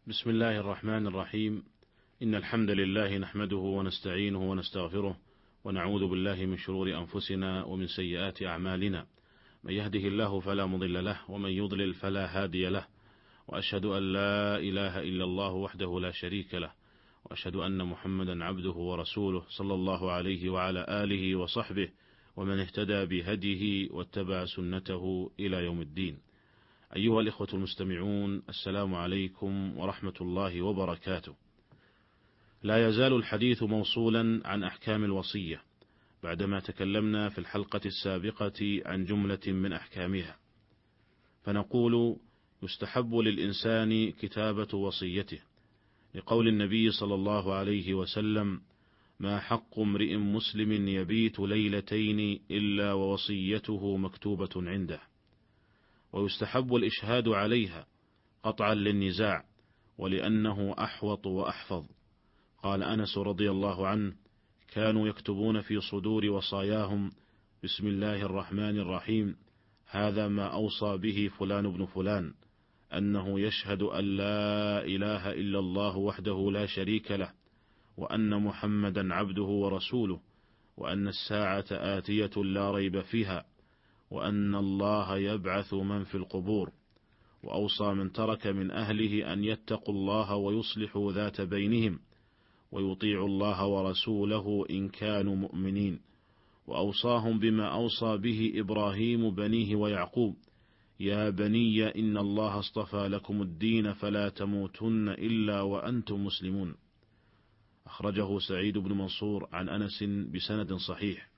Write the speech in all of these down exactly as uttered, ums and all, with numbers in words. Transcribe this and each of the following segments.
بسم الله الرحمن الرحيم. إن الحمد لله نحمده ونستعينه ونستغفره ونعوذ بالله من شرور أنفسنا ومن سيئات أعمالنا، من يهده الله فلا مضل له ومن يضلل فلا هادي له، وأشهد أن لا إله إلا الله وحده لا شريك له، وأشهد أن محمدا عبده ورسوله صلى الله عليه وعلى آله وصحبه ومن اهتدى بهديه واتبع سنته إلى يوم الدين. أيها الإخوة المستمعون، السلام عليكم ورحمة الله وبركاته. لا يزال الحديث موصولا عن أحكام الوصية بعدما تكلمنا في الحلقة السابقة عن جملة من أحكامها، فنقول: يستحب للإنسان كتابة وصيته، لقول النبي صلى الله عليه وسلم: ما حق امرئ مسلم يبيت ليلتين إلا ووصيته مكتوبة عنده. ويستحب الإشهاد عليها قطعا للنزاع، ولأنه أحوط وأحفظ. قال أنس رضي الله عنه: كانوا يكتبون في صدور وصاياهم: بسم الله الرحمن الرحيم، هذا ما أوصى به فلان بن فلان، أنه يشهد أن لا إله إلا الله وحده لا شريك له، وأن محمدا عبده ورسوله، وأن الساعة آتية لا ريب فيها، وأن الله يبعث من في القبور، وأوصى من ترك من أهله أن يتقوا الله ويصلحوا ذات بينهم، ويطيعوا الله ورسوله إن كانوا مؤمنين، وأوصاهم بما أوصى به إبراهيم بنيه ويعقوب: يا بني إن الله اصطفى لكم الدين فلا تموتن إلا وأنتم مسلمون. أخرجه سعيد بن منصور عن أنس بسند صحيح.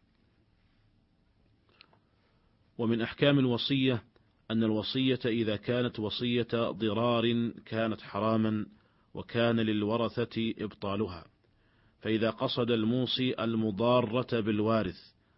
ومن أحكام الوصية أن الوصية إذا كانت وصية ضرار كانت حراما، وكان للورثة إبطالها، فإذا قصد الموصي المضارة بالوارث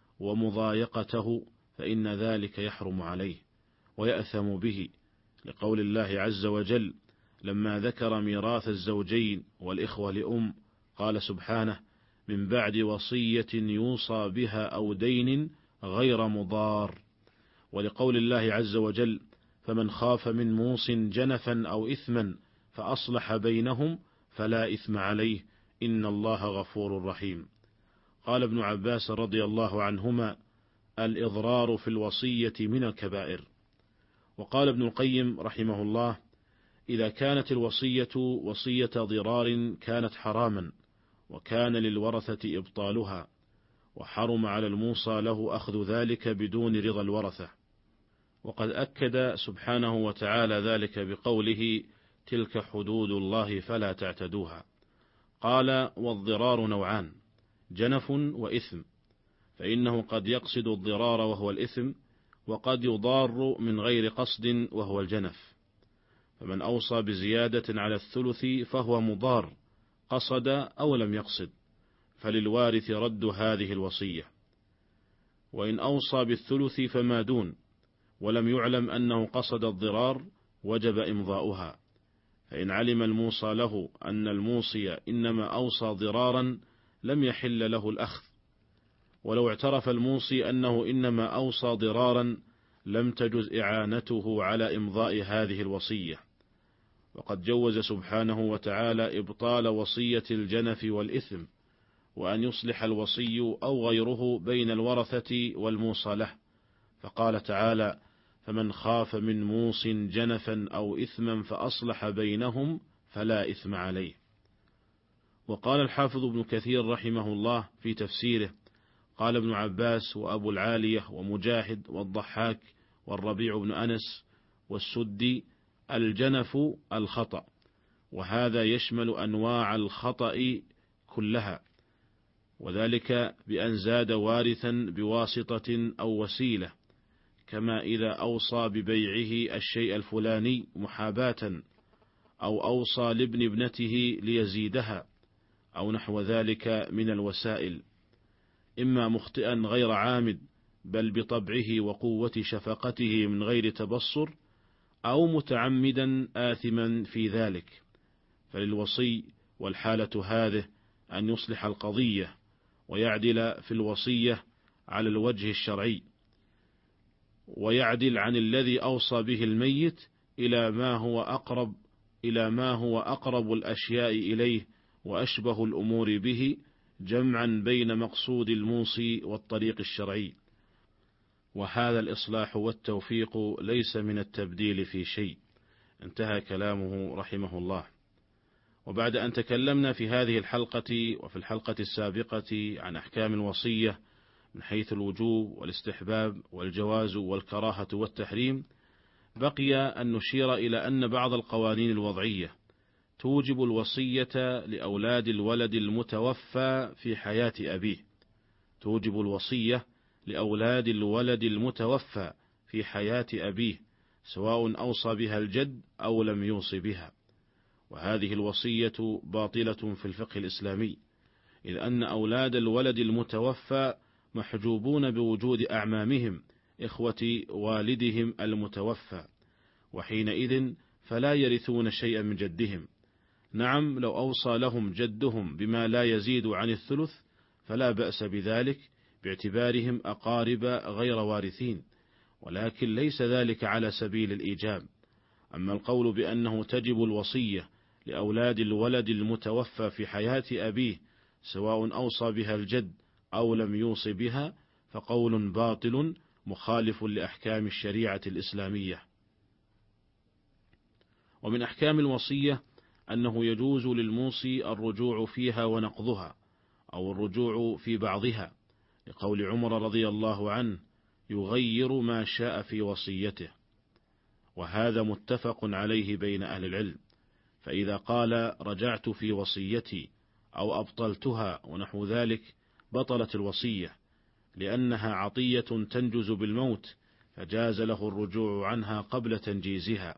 ومضايقته فإن ذلك يحرم عليه ويأثم به، لقول الله عز وجل لما ذكر ميراث الزوجين والإخوة لأم قال سبحانه: من بعد وصية يوصى بها أو دين غير مضار. ولقول الله عز وجل: فمن خاف من موص جنفا أو إثما فأصلح بينهم فلا إثم عليه إن الله غفور رحيم. قال ابن عباس رضي الله عنهما: الإضرار في الوصية من الكبائر. وقال ابن القيم رحمه الله: إذا كانت الوصية وصية ضرار كانت حراما، وكان للورثة إبطالها، وحرم على الموصى له أخذ ذلك بدون رضا الورثة. وقد أكد سبحانه وتعالى ذلك بقوله: تلك حدود الله فلا تعتدوها. قال: والضرار نوعان: جنف وإثم، فإنه قد يقصد الضرار وهو الإثم، وقد يضار من غير قصد وهو الجنف. فمن أوصى بزيادة على الثلث فهو مضار قصد أو لم يقصد، فللوارث رد هذه الوصية. وإن أوصى بالثلث فما دون ولم يعلم أنه قصد الضرار وجب إمضاؤها، فإن علم الموصى له أن الموصي إنما أوصى ضرارا لم يحل له الأخذ، ولو اعترف الموصي أنه إنما أوصى ضرارا لم تجز إعانته على إمضاء هذه الوصية. وقد جوز سبحانه وتعالى إبطال وصية الجنف والإثم، وأن يصلح الوصي أو غيره بين الورثة والموصى له، فقال تعالى: فمن خاف من موص جنفا أو إثما فأصلح بينهم فلا إثم عليه. وقال الحافظ ابن كثير رحمه الله في تفسيره: قال ابن عباس وأبو العالية ومجاهد والضحاك والربيع بن أنس والسدي: الجنف الخطأ، وهذا يشمل أنواع الخطأ كلها، وذلك بأن زاد وارثا بواسطة أو وسيلة، كما إذا أوصى ببيعه الشيء الفلاني محاباة، أو أوصى لابن ابنته ليزيدها، أو نحو ذلك من الوسائل، إما مخطئا غير عامد بل بطبعه وقوة شفقته من غير تبصر، أو متعمدا آثما في ذلك. فللوصي والحالة هذه أن يصلح القضية ويعدل في الوصية على الوجه الشرعي، ويعدل عن الذي أوصى به الميت إلى ما هو أقرب إلى ما هو أقرب الأشياء إليه وأشبه الأمور به، جمعا بين مقصود الموصي والطريق الشرعي. وهذا الإصلاح والتوفيق ليس من التبديل في شيء. انتهى كلامه رحمه الله. وبعد أن تكلمنا في هذه الحلقة وفي الحلقة السابقة عن أحكام الوصية من حيث الوجوب والاستحباب والجواز والكراهة والتحريم، بقي أن نشير إلى أن بعض القوانين الوضعية توجب الوصية لأولاد الولد المتوفى في حياة أبيه، توجب الوصية لأولاد الولد المتوفى في حياة أبيه سواء أوصى بها الجد أو لم يوص بها. وهذه الوصية باطلة في الفقه الإسلامي، إذ أن أولاد الولد المتوفى محجوبون بوجود أعمامهم إخوة والدهم المتوفى، وحينئذ فلا يرثون شيئا من جدهم. نعم، لو أوصى لهم جدهم بما لا يزيد عن الثلث فلا بأس بذلك باعتبارهم أقارب غير وارثين، ولكن ليس ذلك على سبيل الإيجاب. أما القول بأنه تجب الوصية لأولاد الولد المتوفى في حياة أبيه سواء أوصى بها الجد أو لم يوص بها فقول باطل مخالف لأحكام الشريعة الإسلامية. ومن أحكام الوصية أنه يجوز للموصي الرجوع فيها ونقضها أو الرجوع في بعضها، لقول عمر رضي الله عنه: يغير ما شاء في وصيته. وهذا متفق عليه بين أهل العلم، فإذا قال رجعت في وصيتي أو أبطلتها ونحو ذلك بطلت الوصية، لأنها عطية تنجز بالموت، فجاز له الرجوع عنها قبل تنجيزها.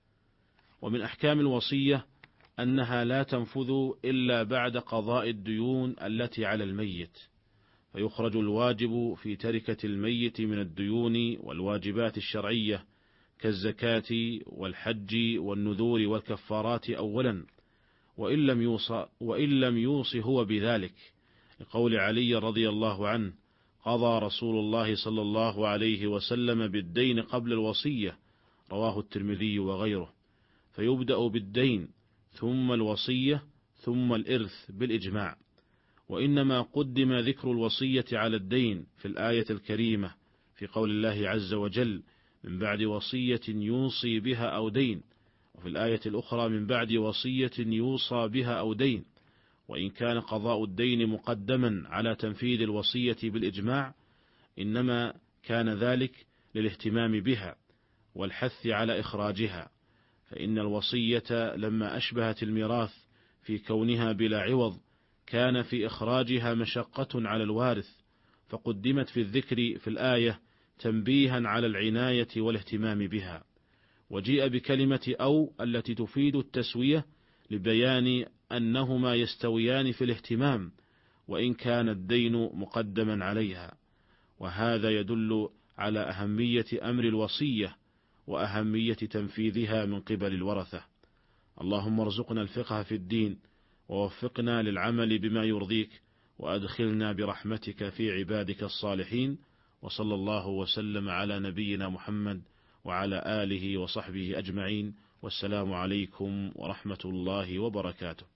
ومن أحكام الوصية أنها لا تنفذ إلا بعد قضاء الديون التي على الميت، فيخرج الواجب في تركة الميت من الديون والواجبات الشرعية كالزكاة والحج والنذور والكفارات أولا، وإن لم يوصى وإن لم يوص هو بذلك، لقول علي رضي الله عنه: قضى رسول الله صلى الله عليه وسلم بالدين قبل الوصية، رواه الترمذي وغيره. فيبدأ بالدين ثم الوصية ثم الإرث بالإجماع، وإنما قدم ذكر الوصية على الدين في الآية الكريمة في قول الله عز وجل: من بعد وصية يوصي بها أو دين، وفي الآية الأخرى: من بعد وصية يوصى بها أو دين. وإن كان قضاء الدين مقدما على تنفيذ الوصية بالإجماع، إنما كان ذلك للاهتمام بها والحث على إخراجها، فإن الوصية لما أشبهت الميراث في كونها بلا عوض كان في إخراجها مشقة على الوارث، فقدمت في الذكر في الآية تنبيها على العناية والاهتمام بها. وجيء بكلمة أو التي تفيد التسوية لبيان أنهما يستويان في الاهتمام وإن كان الدين مقدما عليها. وهذا يدل على أهمية أمر الوصية وأهمية تنفيذها من قبل الورثة. اللهم ارزقنا الفقه في الدين، ووفقنا للعمل بما يرضيك، وأدخلنا برحمتك في عبادك الصالحين. وصلى الله وسلم على نبينا محمد وعلى آله وصحبه أجمعين، والسلام عليكم ورحمة الله وبركاته.